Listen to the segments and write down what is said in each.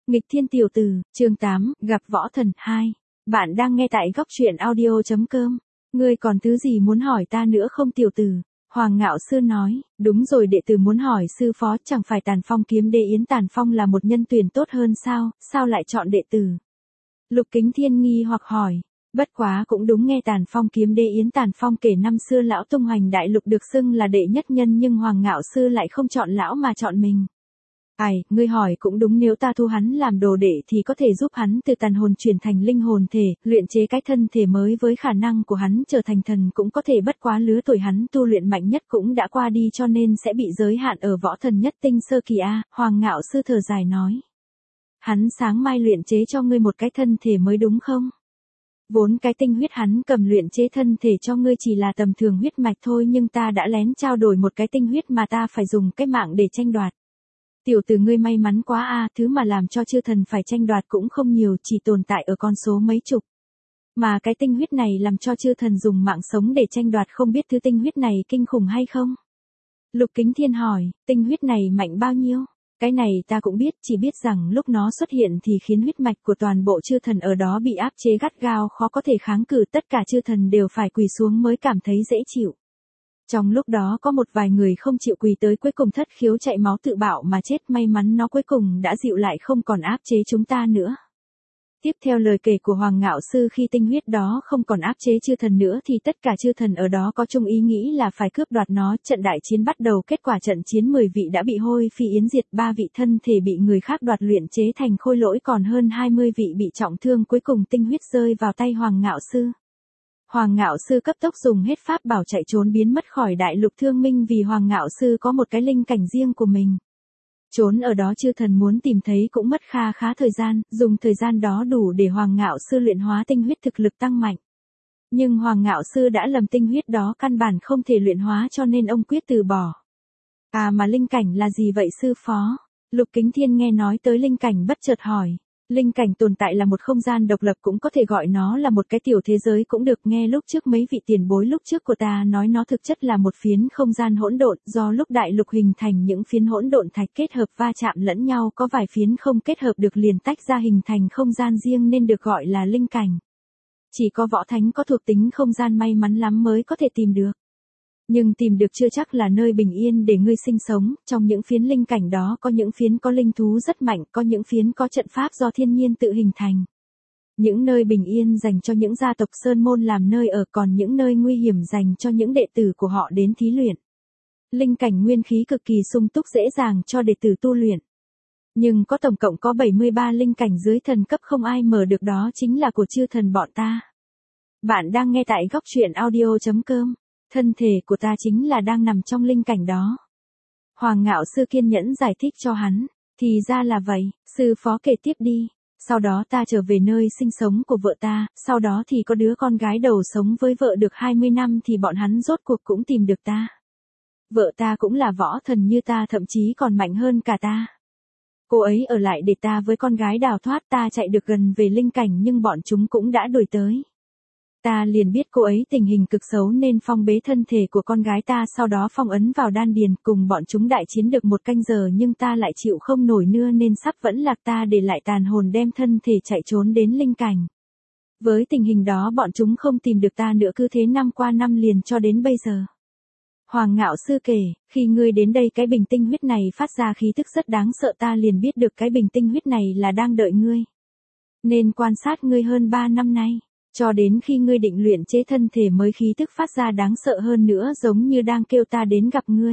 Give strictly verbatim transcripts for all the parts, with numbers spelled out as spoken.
Nghịch thiên tiểu tử, chương tám, gặp võ thần, hai. Bạn đang nghe tại góc truyện audio.com. Ngươi còn thứ gì muốn hỏi ta nữa không tiểu tử? Hoàng Ngạo Sư nói, đúng rồi đệ tử muốn hỏi sư phó, chẳng phải Tàn Phong kiếm đế Yến Tàn Phong là một nhân tuyển tốt hơn sao, sao lại chọn đệ tử? Lục Kính Thiên nghi hoặc hỏi, bất quá cũng đúng, nghe Tàn Phong kiếm đế Yến Tàn Phong kể năm xưa lão tung hoành đại lục được xưng là đệ nhất nhân, nhưng Hoàng Ngạo Sư lại không chọn lão mà chọn mình. Ai, ngươi hỏi cũng đúng, nếu ta thu hắn làm đồ đệ thì có thể giúp hắn từ tàn hồn chuyển thành linh hồn thể, luyện chế cái thân thể mới với khả năng của hắn trở thành thần, cũng có thể, bất quá lứa tuổi hắn tu luyện mạnh nhất cũng đã qua đi, cho nên sẽ bị giới hạn ở võ thần nhất tinh sơ kỳ a. Hoàng Ngạo Sư thở dài nói. Hắn sáng mai luyện chế cho ngươi một cái thân thể mới đúng không? Vốn cái tinh huyết hắn cầm luyện chế thân thể cho ngươi chỉ là tầm thường huyết mạch thôi, nhưng ta đã lén trao đổi một cái tinh huyết mà ta phải dùng cái mạng để tranh đoạt. Tiểu tử ngươi may mắn quá a, thứ mà làm cho chư thần phải tranh đoạt cũng không nhiều, chỉ tồn tại ở con số mấy chục. Mà cái tinh huyết này làm cho chư thần dùng mạng sống để tranh đoạt, không biết thứ tinh huyết này kinh khủng hay không? Lục Kính Thiên hỏi, tinh huyết này mạnh bao nhiêu? Cái này ta cũng biết, chỉ biết rằng lúc nó xuất hiện thì khiến huyết mạch của toàn bộ chư thần ở đó bị áp chế gắt gao, khó có thể kháng cự, tất cả chư thần đều phải quỳ xuống mới cảm thấy dễ chịu. Trong lúc đó có một vài người không chịu quỳ tới, cuối cùng thất khiếu chạy máu tự bạo mà chết, may mắn nó cuối cùng đã dịu lại, không còn áp chế chúng ta nữa. Tiếp theo lời kể của Hoàng Ngạo Sư, khi tinh huyết đó không còn áp chế chư thần nữa thì tất cả chư thần ở đó có chung ý nghĩ là phải cướp đoạt nó. Trận đại chiến bắt đầu, kết quả trận chiến mười vị đã bị hôi phi yến diệt, ba vị thân thể bị người khác đoạt luyện chế thành khôi lỗi, còn hơn hai mươi vị bị trọng thương, cuối cùng tinh huyết rơi vào tay Hoàng Ngạo Sư. Hoàng Ngạo Sư cấp tốc dùng hết pháp bảo chạy trốn, biến mất khỏi đại lục thương minh, vì Hoàng Ngạo Sư có một cái linh cảnh riêng của mình. Trốn ở đó chư thần muốn tìm thấy cũng mất kha khá thời gian, dùng thời gian đó đủ để Hoàng Ngạo Sư luyện hóa tinh huyết, thực lực tăng mạnh. Nhưng Hoàng Ngạo Sư đã lầm, tinh huyết đó căn bản không thể luyện hóa, cho nên ông quyết từ bỏ. À mà linh cảnh là gì vậy sư phó? Lục Kính Thiên nghe nói tới linh cảnh bất chợt hỏi. Linh cảnh tồn tại là một không gian độc lập, cũng có thể gọi nó là một cái tiểu thế giới cũng được. Nghe lúc trước mấy vị tiền bối lúc trước của ta nói, nó thực chất là một phiến không gian hỗn độn, do lúc đại lục hình thành những phiến hỗn độn thạch kết hợp va chạm lẫn nhau, có vài phiến không kết hợp được liền tách ra hình thành không gian riêng, nên được gọi là linh cảnh. Chỉ có võ thánh có thuộc tính không gian may mắn lắm mới có thể tìm được. Nhưng tìm được chưa chắc là nơi bình yên để ngươi sinh sống, trong những phiến linh cảnh đó có những phiến có linh thú rất mạnh, có những phiến có trận pháp do thiên nhiên tự hình thành. Những nơi bình yên dành cho những gia tộc sơn môn làm nơi ở, còn những nơi nguy hiểm dành cho những đệ tử của họ đến thí luyện. Linh cảnh nguyên khí cực kỳ sung túc, dễ dàng cho đệ tử tu luyện. Nhưng có tổng cộng có bảy mươi ba linh cảnh dưới thần cấp, không ai mở được, đó chính là của chư thần bọn ta. Bạn đang nghe tại góc truyện audio.com. Thân thể của ta chính là đang nằm trong linh cảnh đó. Hoàng Ngạo Sư kiên nhẫn giải thích cho hắn. Thì ra là vậy, sư phó kể tiếp đi. Sau đó ta trở về nơi sinh sống của vợ ta, sau đó thì có đứa con gái đầu sống với vợ được hai mươi năm thì bọn hắn rốt cuộc cũng tìm được ta. Vợ ta cũng là võ thần như ta, thậm chí còn mạnh hơn cả ta. Cô ấy ở lại để ta với con gái đào thoát, ta chạy được gần về linh cảnh nhưng bọn chúng cũng đã đuổi tới. Ta liền biết cô ấy tình hình cực xấu nên phong bế thân thể của con gái ta, sau đó phong ấn vào đan điền, cùng bọn chúng đại chiến được một canh giờ nhưng ta lại chịu không nổi nữa nên sắp vẫn lạc, ta để lại tàn hồn đem thân thể chạy trốn đến linh cảnh. Với tình hình đó bọn chúng không tìm được ta nữa, cứ thế năm qua năm liền cho đến bây giờ. Hoàng Ngạo Sư kể, khi ngươi đến đây cái bình tinh huyết này phát ra khí tức rất đáng sợ, ta liền biết được cái bình tinh huyết này là đang đợi ngươi. Nên quan sát ngươi hơn ba năm nay. Cho đến khi ngươi định luyện chế thân thể mới, khí tức phát ra đáng sợ hơn nữa, giống như đang kêu ta đến gặp ngươi.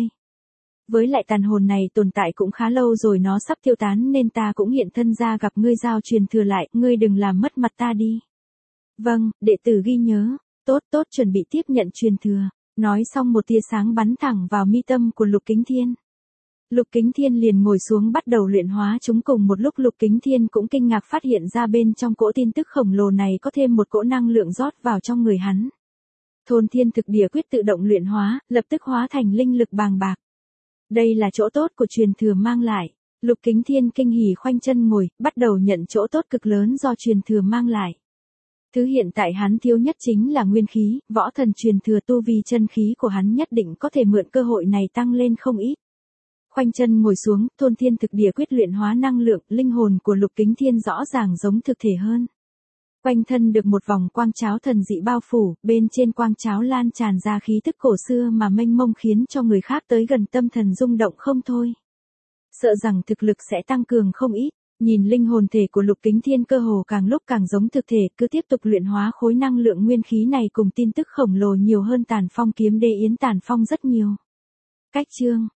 Với lại tàn hồn này tồn tại cũng khá lâu rồi, nó sắp tiêu tán nên ta cũng hiện thân ra gặp ngươi, giao truyền thừa lại, ngươi đừng làm mất mặt ta đi. Vâng, đệ tử ghi nhớ, tốt tốt, chuẩn bị tiếp nhận truyền thừa. Nói xong một tia sáng bắn thẳng vào mi tâm của Lục Kính Thiên. Lục Kính Thiên liền ngồi xuống bắt đầu luyện hóa chúng. Cùng một lúc Lục Kính Thiên cũng kinh ngạc phát hiện ra bên trong cỗ tin tức khổng lồ này có thêm một cỗ năng lượng rót vào trong người hắn. Thôn Thiên Thực Địa Quyết tự động luyện hóa, lập tức hóa thành linh lực bàng bạc. Đây là chỗ tốt của truyền thừa mang lại. Lục Kính Thiên kinh hỉ khoanh chân ngồi, bắt đầu nhận chỗ tốt cực lớn do truyền thừa mang lại. Thứ hiện tại hắn thiếu nhất chính là nguyên khí, võ thần truyền thừa tu vi chân khí của hắn nhất định có thể mượn cơ hội này tăng lên không ít. Khoanh chân ngồi xuống, thôn thiên thực địa quyết luyện hóa năng lượng, linh hồn của Lục Kính Thiên rõ ràng giống thực thể hơn. Quanh thân được một vòng quang cháo thần dị bao phủ, bên trên quang cháo lan tràn ra khí tức cổ xưa mà mênh mông khiến cho người khác tới gần tâm thần rung động không thôi. Sợ rằng thực lực sẽ tăng cường không ít, nhìn linh hồn thể của Lục Kính Thiên cơ hồ càng lúc càng giống thực thể, cứ tiếp tục luyện hóa khối năng lượng nguyên khí này cùng tin tức khổng lồ nhiều hơn Tàn Phong kiếm đế Yến Tàn Phong rất nhiều. Cách chương